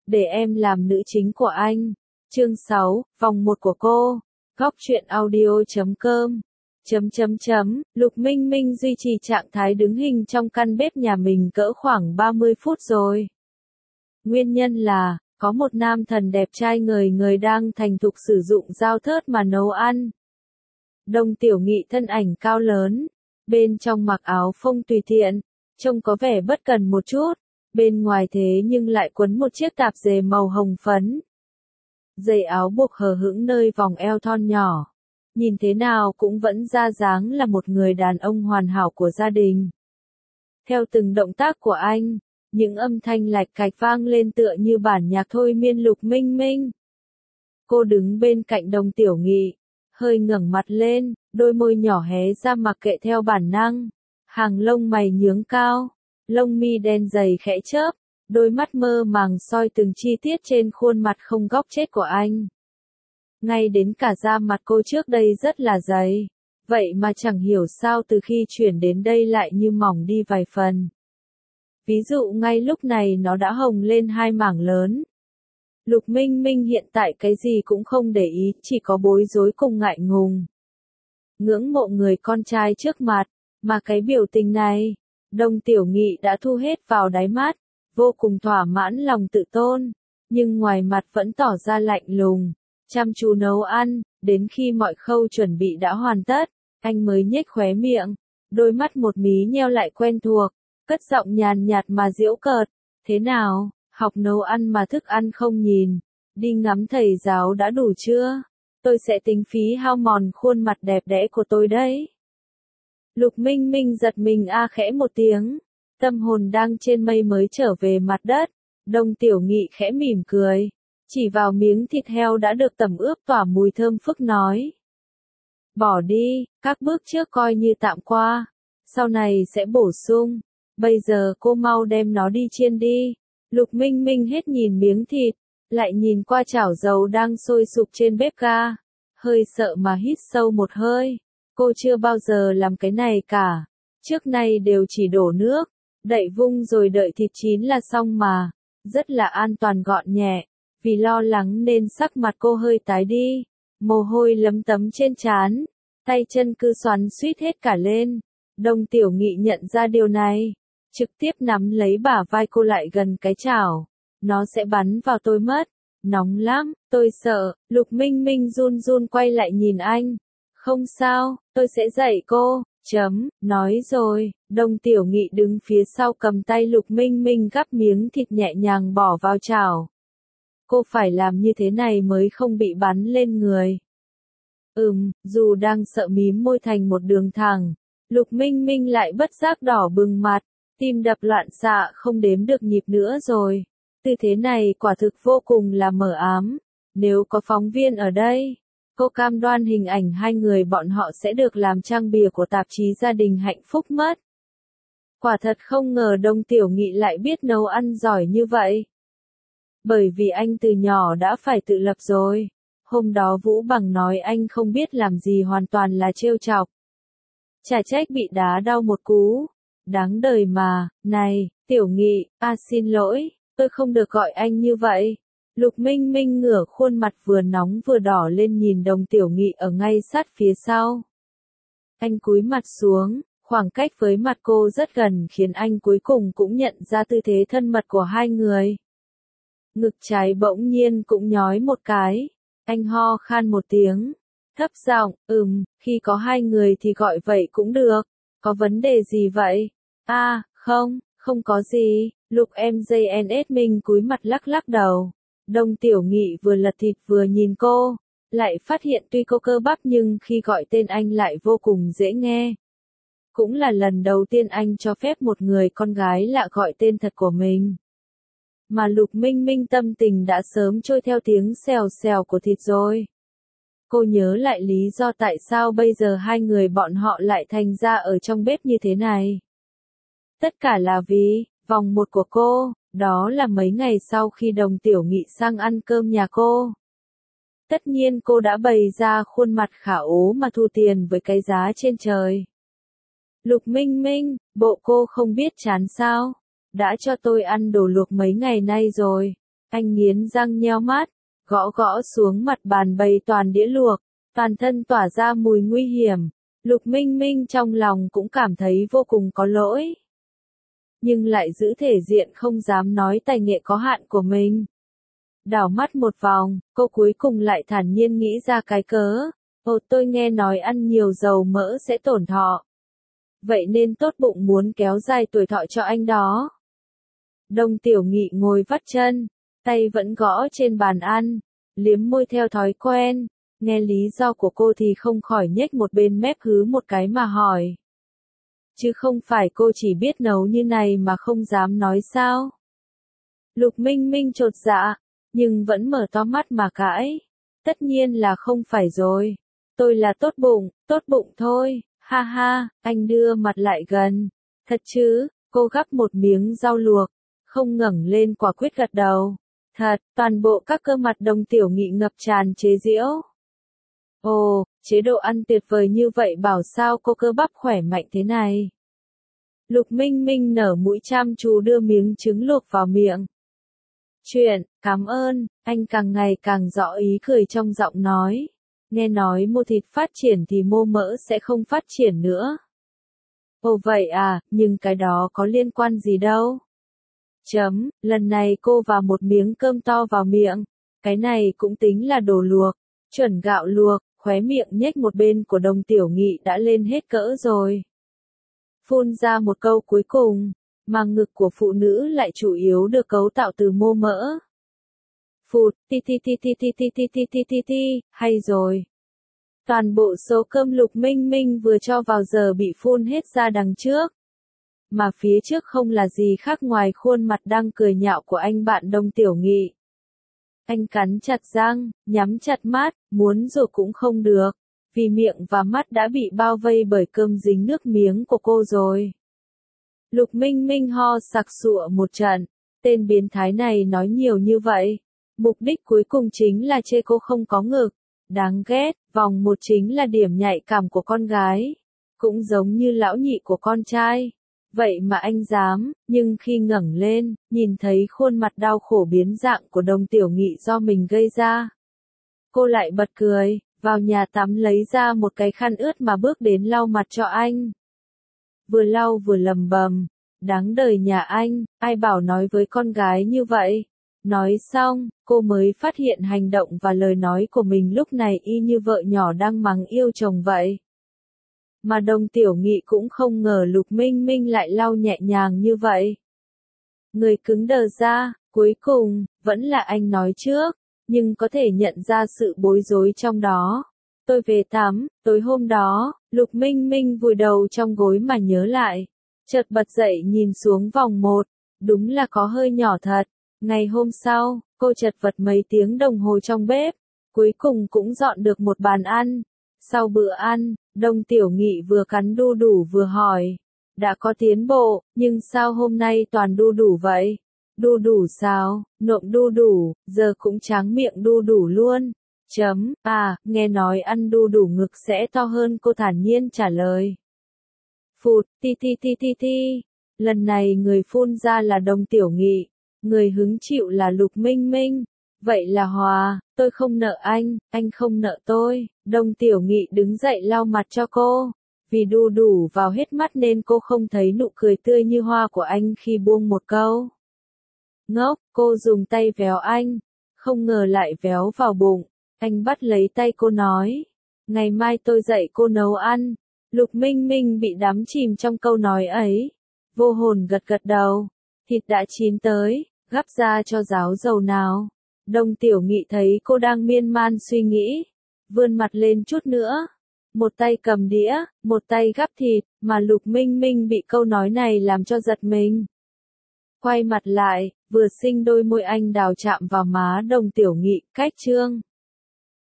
để em làm nữ chính của anh. Chương 6, vòng 1 của cô. Góc truyện audio.com. Lục Minh Minh duy trì trạng thái đứng hình trong căn bếp nhà mình cỡ khoảng 30 phút rồi. Nguyên nhân là, có một nam thần đẹp trai ngời ngời đang thành thục sử dụng dao thớt mà nấu ăn. Đông Tiểu Nghị thân ảnh cao lớn, bên trong mặc áo phông tùy tiện, trông có vẻ bất cần một chút, bên ngoài thế nhưng lại quấn một chiếc tạp dề màu hồng phấn. Dây áo buộc hờ hững nơi vòng eo thon nhỏ, nhìn thế nào cũng vẫn ra dáng là một người đàn ông hoàn hảo của gia đình. Theo từng động tác của anh, những âm thanh lạch cạch vang lên tựa như bản nhạc thôi miên Lục Minh Minh. Cô đứng bên cạnh Đông Tiểu Nghị, hơi ngẩng mặt lên, đôi môi nhỏ hé ra mặc kệ theo bản năng, hàng lông mày nhướng cao, lông mi đen dày khẽ chớp, đôi mắt mơ màng soi từng chi tiết trên khuôn mặt không góc chết của anh. Ngay đến cả da mặt cô trước đây rất là dày, vậy mà chẳng hiểu sao từ khi chuyển đến đây lại như mỏng đi vài phần. Ví dụ ngay lúc này nó đã hồng lên 2 mảng lớn. Lục Minh Minh hiện tại cái gì cũng không để ý, chỉ có bối rối cùng ngại ngùng. Ngưỡng mộ người con trai trước mặt, mà cái biểu tình này, Đông Tiểu Nghị đã thu hết vào đáy mắt, vô cùng thỏa mãn lòng tự tôn, nhưng ngoài mặt vẫn tỏ ra lạnh lùng, chăm chú nấu ăn, đến khi mọi khâu chuẩn bị đã hoàn tất, anh mới nhếch khóe miệng, đôi mắt một mí nheo lại quen thuộc, cất giọng nhàn nhạt mà giễu cợt, thế nào, học nấu ăn mà thức ăn không nhìn, đi ngắm thầy giáo đã đủ chưa? Tôi sẽ tính phí hao mòn khuôn mặt đẹp đẽ của tôi đấy. Lục Minh Minh giật mình khẽ một tiếng, tâm hồn đang trên mây mới trở về mặt đất. Đông Tiểu Nghị khẽ mỉm cười, chỉ vào miếng thịt heo đã được tẩm ướp tỏa mùi thơm phức nói. Bỏ đi, các bước trước coi như tạm qua, sau này sẽ bổ sung, bây giờ cô mau đem nó đi chiên đi. Lục Minh Minh hết nhìn miếng thịt, lại nhìn qua chảo dầu đang sôi sục trên bếp ga, hơi sợ mà hít sâu một hơi. Cô chưa bao giờ làm cái này cả, trước nay đều chỉ đổ nước, đậy vung rồi đợi thịt chín là xong mà, rất là an toàn gọn nhẹ. Vì lo lắng nên sắc mặt cô hơi tái đi, mồ hôi lấm tấm trên trán, tay chân cứ xoắn xuýt hết cả lên. Đông Tiểu Nghị nhận ra điều này, trực tiếp nắm lấy bả vai cô lại gần cái chảo, nó sẽ bắn vào tôi mất, nóng lắm, tôi sợ. Lục Minh Minh run run quay lại nhìn anh, không sao, tôi sẽ dạy cô, nói rồi. Đông Tiểu Nghị đứng phía sau cầm tay Lục Minh Minh gắp miếng thịt nhẹ nhàng bỏ vào chảo. Cô phải làm như thế này mới không bị bắn lên người. Dù đang sợ mím môi thành một đường thẳng, Lục Minh Minh lại bất giác đỏ bừng mặt, tim đập loạn xạ không đếm được nhịp nữa rồi. Tư thế này quả thực vô cùng là mờ ám. Nếu có phóng viên ở đây, cô cam đoan hình ảnh hai người bọn họ sẽ được làm trang bìa của tạp chí Gia đình Hạnh Phúc mất. Quả thật không ngờ Đông Tiểu Nghị lại biết nấu ăn giỏi như vậy. Bởi vì anh từ nhỏ đã phải tự lập rồi. Hôm đó Vũ Bằng nói anh không biết làm gì hoàn toàn là trêu chọc. Chả trách bị đá đau một cú. Đáng đời mà. Này, Tiểu Nghị, xin lỗi, tôi không được gọi anh như vậy. Lục Minh Minh ngửa khuôn mặt vừa nóng vừa đỏ lên nhìn Đông Tiểu Nghị ở ngay sát phía sau. Anh cúi mặt xuống, khoảng cách với mặt cô rất gần khiến anh cuối cùng cũng nhận ra tư thế thân mật của hai người. Ngực trái bỗng nhiên cũng nhói một cái, anh ho khan một tiếng, thấp giọng, khi có hai người thì gọi vậy cũng được, có vấn đề gì vậy? Không có gì. Lục MJNS Minh cúi mặt lắc lắc đầu. Đông Tiểu Nghị vừa lật thịt vừa nhìn cô, lại phát hiện tuy cô cơ bắp nhưng khi gọi tên anh lại vô cùng dễ nghe. Cũng là lần đầu tiên anh cho phép một người con gái lạ gọi tên thật của mình. Mà Lục Minh Minh tâm tình đã sớm trôi theo tiếng xèo xèo của thịt rồi. Cô nhớ lại lý do tại sao bây giờ hai người bọn họ lại thành ra ở trong bếp như thế này. Tất cả là vì vòng 1 của cô, đó là mấy ngày sau khi Đông Tiểu Nghị sang ăn cơm nhà cô. Tất nhiên cô đã bày ra khuôn mặt khả ố mà thu tiền với cái giá trên trời. Lục Minh Minh, bộ cô không biết chán sao? Đã cho tôi ăn đồ luộc mấy ngày nay rồi, Anh nghiến răng nheo mắt, gõ gõ xuống mặt bàn bày toàn đĩa luộc, toàn thân tỏa ra mùi nguy hiểm. Lục Minh Minh trong lòng cũng cảm thấy vô cùng có lỗi. Nhưng lại giữ thể diện không dám nói tài nghệ có hạn của mình. Đảo mắt một vòng, cô cuối cùng lại thản nhiên nghĩ ra cái cớ. Tôi nghe nói ăn nhiều dầu mỡ sẽ tổn thọ. Vậy nên tốt bụng muốn kéo dài tuổi thọ cho anh đó. Đông Tiểu Nghị ngồi vắt chân, tay vẫn gõ trên bàn ăn, liếm môi theo thói quen. Nghe lý do của cô thì không khỏi nhếch một bên mép hứ một cái mà hỏi. Chứ không phải cô chỉ biết nấu như này mà không dám nói sao? Lục Minh Minh chột dạ, nhưng vẫn mở to mắt mà cãi. Tất nhiên là không phải rồi. Tôi là tốt bụng thôi, ha ha, anh đưa mặt lại gần. Thật chứ, cô gắp một miếng rau luộc, không ngẩng lên quả quyết gật đầu. Thật, toàn bộ các cơ mặt Đông Tiểu Nghị ngập tràn chế giễu. Ồ, chế độ ăn tuyệt vời như vậy bảo sao cô cơ bắp khỏe mạnh thế này. Lục Minh Minh nở mũi chăm chú đưa miếng trứng luộc vào miệng. Cảm ơn, anh càng ngày càng rõ ý cười trong giọng nói. Nghe nói mô thịt phát triển thì mô mỡ sẽ không phát triển nữa. Ồ vậy à, nhưng cái đó có liên quan gì đâu. Lần này cô vào một miếng cơm to vào miệng. Cái này cũng tính là đồ luộc, chuẩn gạo luộc, khóe miệng nhếch một bên của Đông Tiểu Nghị đã lên hết cỡ rồi. Phun ra một câu cuối cùng, mà ngực của phụ nữ lại chủ yếu được cấu tạo từ mô mỡ. Phụt, hay rồi. Toàn bộ số cơm Lục Minh Minh vừa cho vào giờ bị phun hết ra đằng trước. Mà phía trước không là gì khác ngoài khuôn mặt đang cười nhạo của anh bạn Đông Tiểu Nghị. Anh cắn chặt răng, nhắm chặt mắt, muốn rủa cũng không được, vì miệng và mắt đã bị bao vây bởi cơm dính nước miếng của cô rồi. Lục Minh Minh ho sặc sụa một trận, tên biến thái này nói nhiều như vậy. Mục đích cuối cùng chính là chê cô không có ngực. Đáng ghét, vòng một chính là điểm nhạy cảm của con gái. Cũng giống như lão nhị của con trai. Vậy mà anh dám, nhưng khi ngẩng lên, nhìn thấy khuôn mặt đau khổ biến dạng của Đông Tiểu Nghị do mình gây ra. Cô lại bật cười, vào nhà tắm lấy ra một cái khăn ướt mà bước đến lau mặt cho anh. Vừa lau vừa lầm bầm, đáng đời nhà anh, ai bảo nói với con gái như vậy. Nói xong, cô mới phát hiện hành động và lời nói của mình lúc này y như vợ nhỏ đang mắng yêu chồng vậy. Mà Đông Tiểu Nghị cũng không ngờ Lục Minh Minh lại lau nhẹ nhàng như vậy. Người cứng đờ ra, cuối cùng, vẫn là anh nói trước, nhưng có thể nhận ra sự bối rối trong đó. Tôi về tắm, tối hôm đó, Lục Minh Minh vùi đầu trong gối mà nhớ lại. Chợt bật dậy nhìn xuống vòng một, đúng là có hơi nhỏ thật. Ngày hôm sau, cô chật vật mấy tiếng đồng hồ trong bếp, cuối cùng cũng dọn được một bàn ăn. Sau bữa ăn, Đông Tiểu Nghị vừa cắn đu đủ vừa hỏi. Đã có tiến bộ, nhưng sao hôm nay toàn đu đủ vậy? Đu đủ sao? Nộm đu đủ, giờ cũng tráng miệng đu đủ luôn. Nghe nói ăn đu đủ ngực sẽ to hơn, cô thản nhiên trả lời. Phụt, Lần này người phun ra là Đông Tiểu Nghị, người hứng chịu là Lục Minh Minh. Vậy là hòa, tôi không nợ anh không nợ tôi. Đông Tiểu Nghị đứng dậy lau mặt cho cô. Vì đu đủ vào hết mắt nên cô không thấy nụ cười tươi như hoa của anh khi buông một câu. Ngốc, cô dùng tay véo anh, không ngờ lại véo vào bụng. Anh bắt lấy tay cô nói, ngày mai tôi dạy cô nấu ăn. Lục Minh Minh bị đắm chìm trong câu nói ấy. Vô hồn gật gật đầu, thịt đã chín tới, gắp ra cho ráo dầu nào. Đông Tiểu Nghị thấy cô đang miên man suy nghĩ, vươn mặt lên chút nữa. Một tay cầm đĩa, một tay gắp thịt, mà Lục Minh Minh bị câu nói này làm cho giật mình. Quay mặt lại, vừa xinh đôi môi anh đào chạm vào má Đông Tiểu Nghị, cách trương.